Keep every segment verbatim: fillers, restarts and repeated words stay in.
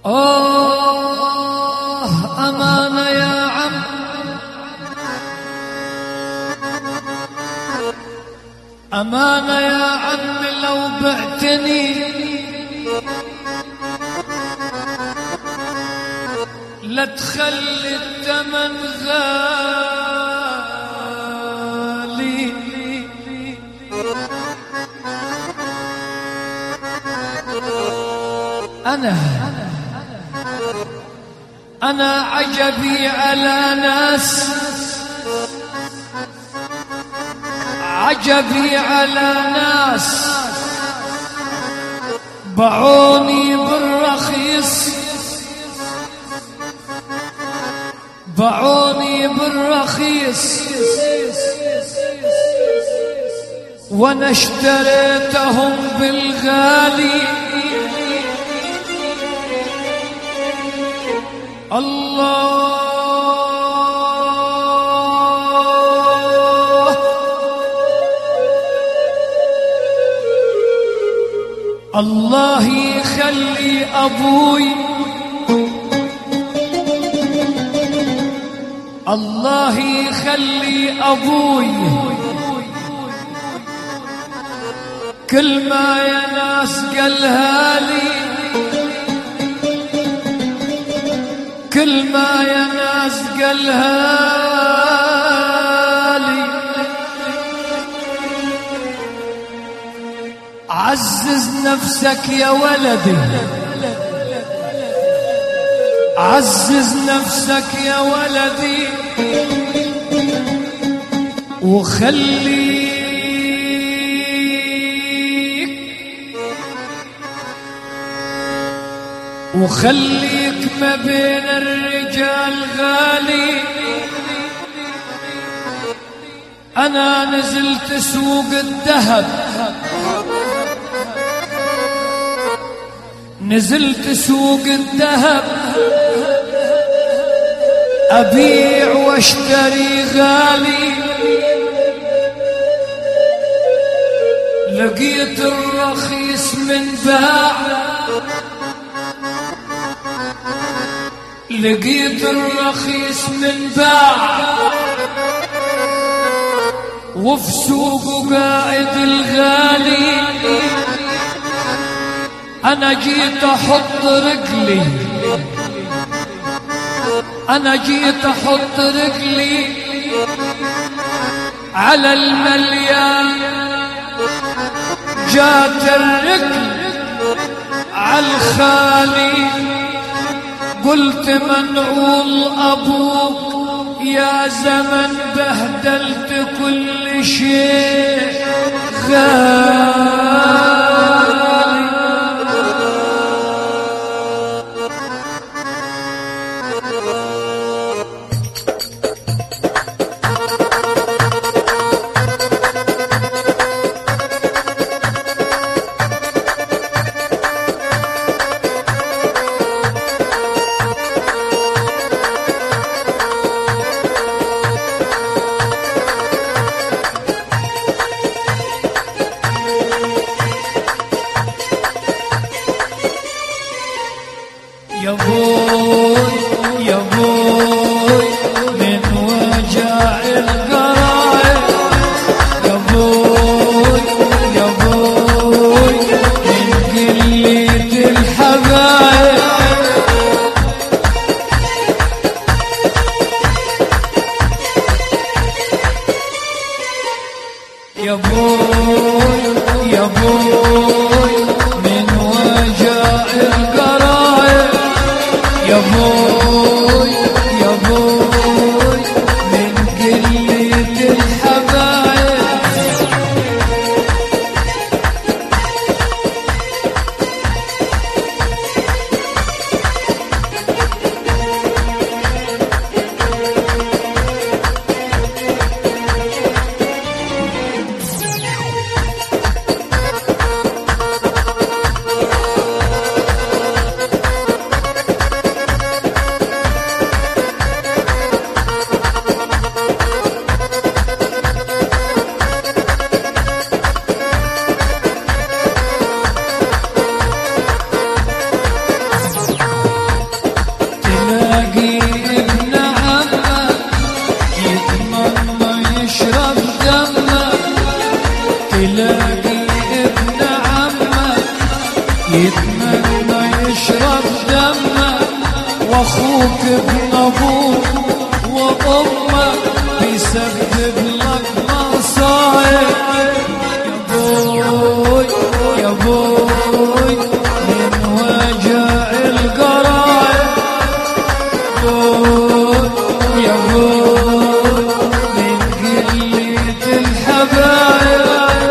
آه أمانة يا عم، أمانة يا عم لو بعتني لا تخلي الثمن غالي. أنا أنا عجبي على ناس، عجبي على ناس باعوني بالرخيص، باعوني بالرخيص وانا اشتريتهم بالغالي. الله الله يخلي أبوي، الله يخلي أبوي، كل ما يا ناس قالها لي، كل ما يا ناس قالها لي. عزز نفسك يا ولدي، عزز نفسك يا ولدي، وخليك وخليك ما بين الرجال غالي. أنا نزلت سوق الذهب، نزلت سوق الذهب أبيع واشتري غالي. لقيت الرخيص من باع، لقيت الرخيص من باع، وفي سوقه قاعد الغالي. أنا جيت أحط رجلي، أنا جيت أحط رجلي على المليان، جات الرجل على الخالي. قلت منعول أبوك يا زمن، بهدلت كل شيء غالي. يا بوي يا بوي من وجع القرايب، يا بوي يا بوي من قلة الحبايب. يا بوي يا بوي من وجع القرايب، يا يتمنى يشرب دمك، واخوك ابن ابوك وامك بيسبب لك مصايب. يا بوي يا بوي من وجع القرايب، بوي يا بوي من قلة الحبايب.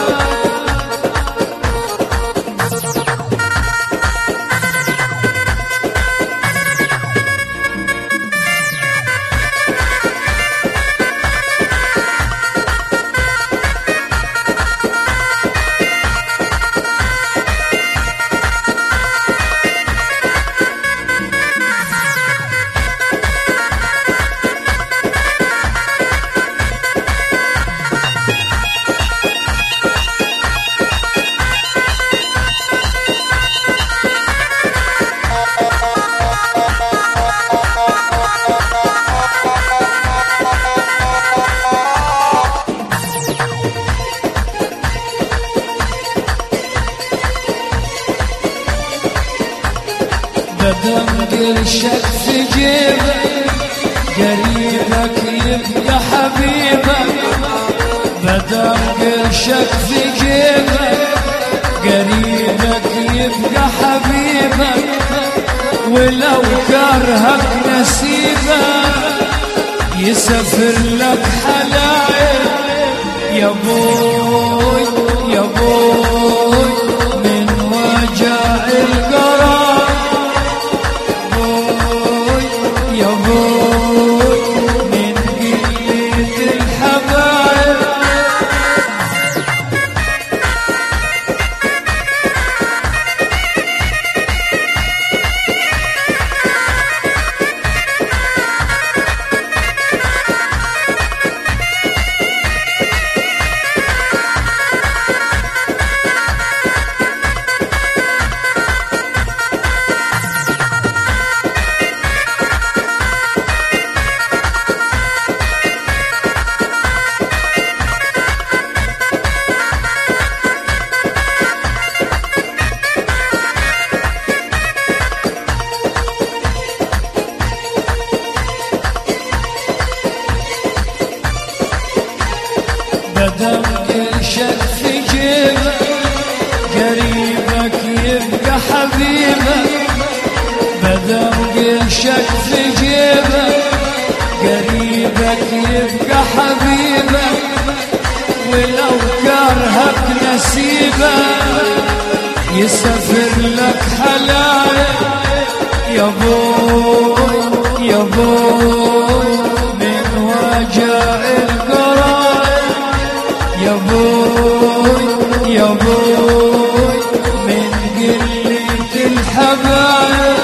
بدم قرشك في جيبك قريبك يبقى حبيبك، بدم قرشك في جيبك قريبك يبقى حبيبك، ولو كرهك نسيبك يسافر لك حلايب. يا بوي يا بوي من وجع القرار، يا بوي من قلة الحبايب. بدم قرشك في جيبك قريبك يبقى حبيبك، بدم قرشك في جيبك قريبك يبقى حبيبك، ولو كرهك نسيبك يسافر لك حلايب. يا بوي يا بوي من وجع القرايب، يا بوي يا بوي من قلة الحبايب.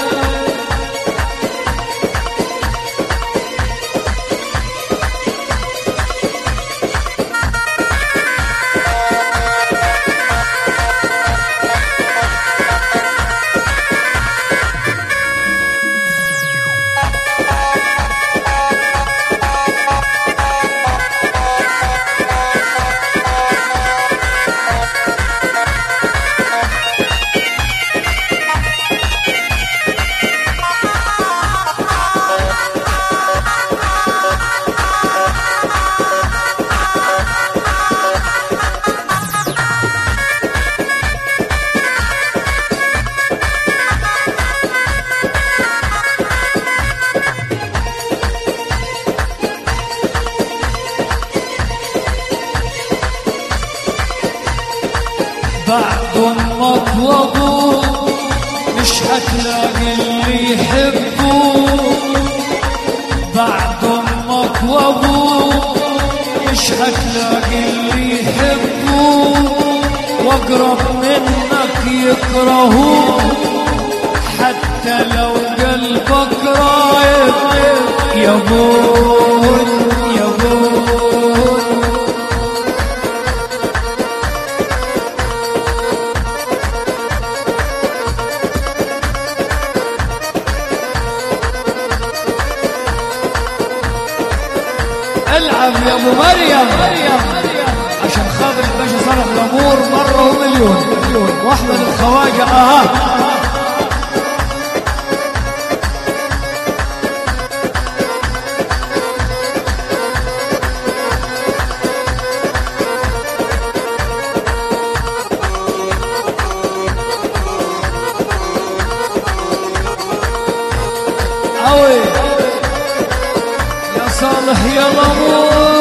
بعد امك وابوك مش هتلاقي اللي يحبوك، بعد امك وابوك مش هتلاقي اللي يحبوك، واقرب منك يكرهوك حتى لو قلبك رايق. يا بوي يا بوي العب يا ابو مريم عشان خاطر الباشا فرح الامور مره ومليون. واحمد الخواجه اها اوي يا صالح يا الامور.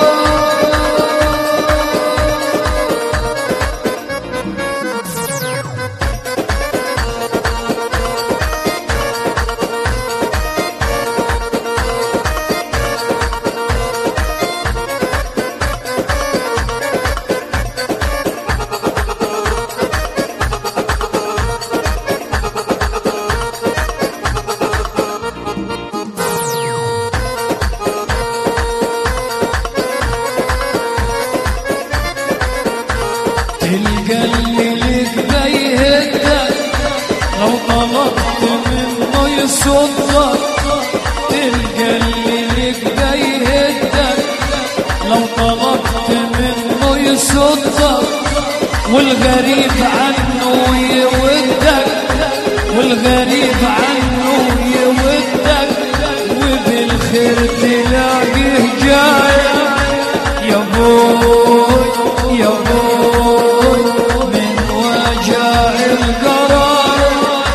تلقى اللي لك بيهدك لو طلبت منه يصدك. تلقى اللي لك بيهدك لو طلبت منه يصدك. والغريب عنه يودك والغريب عنه يودك. وبالخير تلاقيه جاي يا بوي يا بوي من وجع القرار.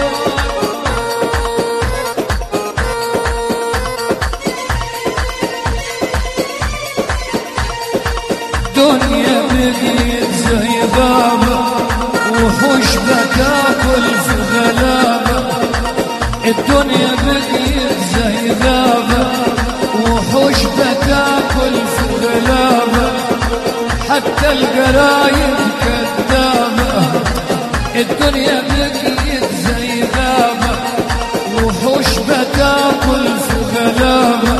دنيا بقيت زي بابا وحوش بتاكل في غلابة. الدنيا بقيت زي غابة وحوش بتاكل في غلابة. حتى القرايب كذابة. الدنيا بقيت زي غابة وحوش بتاكل في غلابة.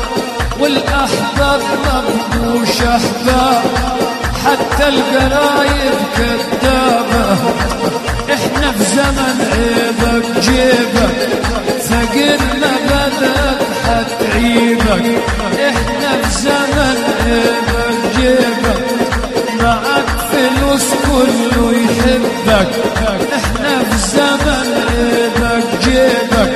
والأحباب مبقوش أحباب حتى القرايب كذابة. احنا في زمن عيبك جيبك فقرنا بدك حتعيبك. احنا في زمن عيبك جيبك معك فلوس كله يحبك. احنا في زمن عيبك جيبك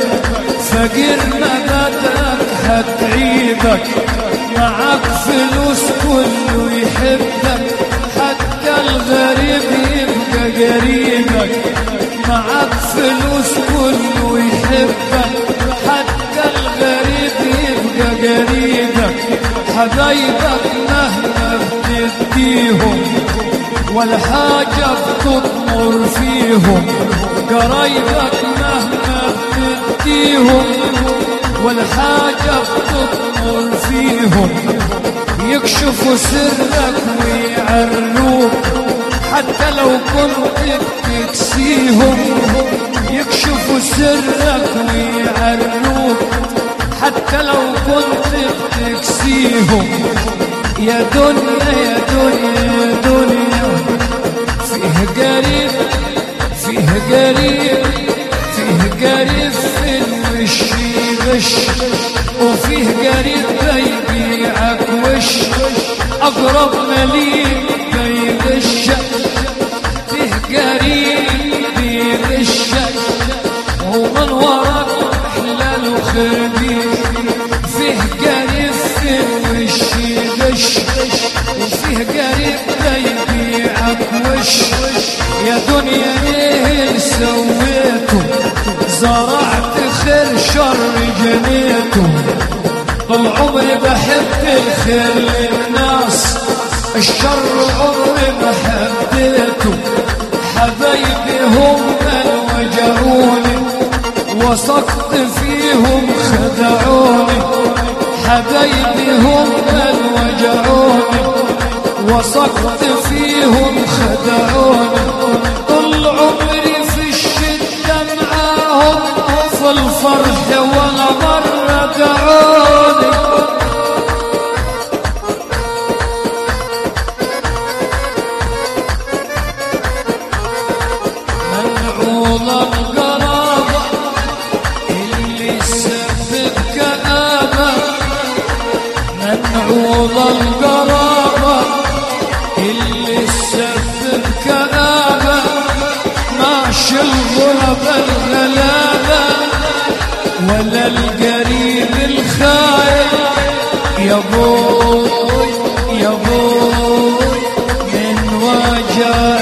فقرنا بدك حتعيبك. معك فلوس كله يحبك حتى الغريب يبقى قريبك. معك فلوس كله يحبك حتى الغريب يبقى قريبك. حبايبك مهما بتديهم ولا حاجة بتطمر فيهم. قرايبك مهما بتديهم ولا حاجة بتطمر فيهم. يكشفوا سرك ويعروك حتى لو كنت بتكسيهم. يكشفوا سرك ويعروك حتى لو كنت بتكسيهم. يا دنيا يا دنيا يا دنيا فيه قريب فيه قريب فيه قريب في الوش يغش. وفيه قريب بيبيعك وش أقرب مليك بيغشك. فيه قريب بيغشك ومن وراك حلال وخربيك. فيه قريب في الوش يغش وفيه قريب بيبيعك وش. يا دنيا ليه سويته زرعت خير شر جنيته. طول عمري بحب الخير للناس الشر عمري ما حبيته. حبايبي هم من وجعوني وثقت فيهم خدعوني. حبايبي هم من وجعوني وثقت فيهم خدعوني. طول عمري في الشدة معاهم في الفرح ولا مرة دعوني. منعوض القرابة اللي سبب كآبة. منعوض القرابة اللي سبب عاش الغربة الغلابة ولا القريب الخايف. يا بوي يا بوي من وجه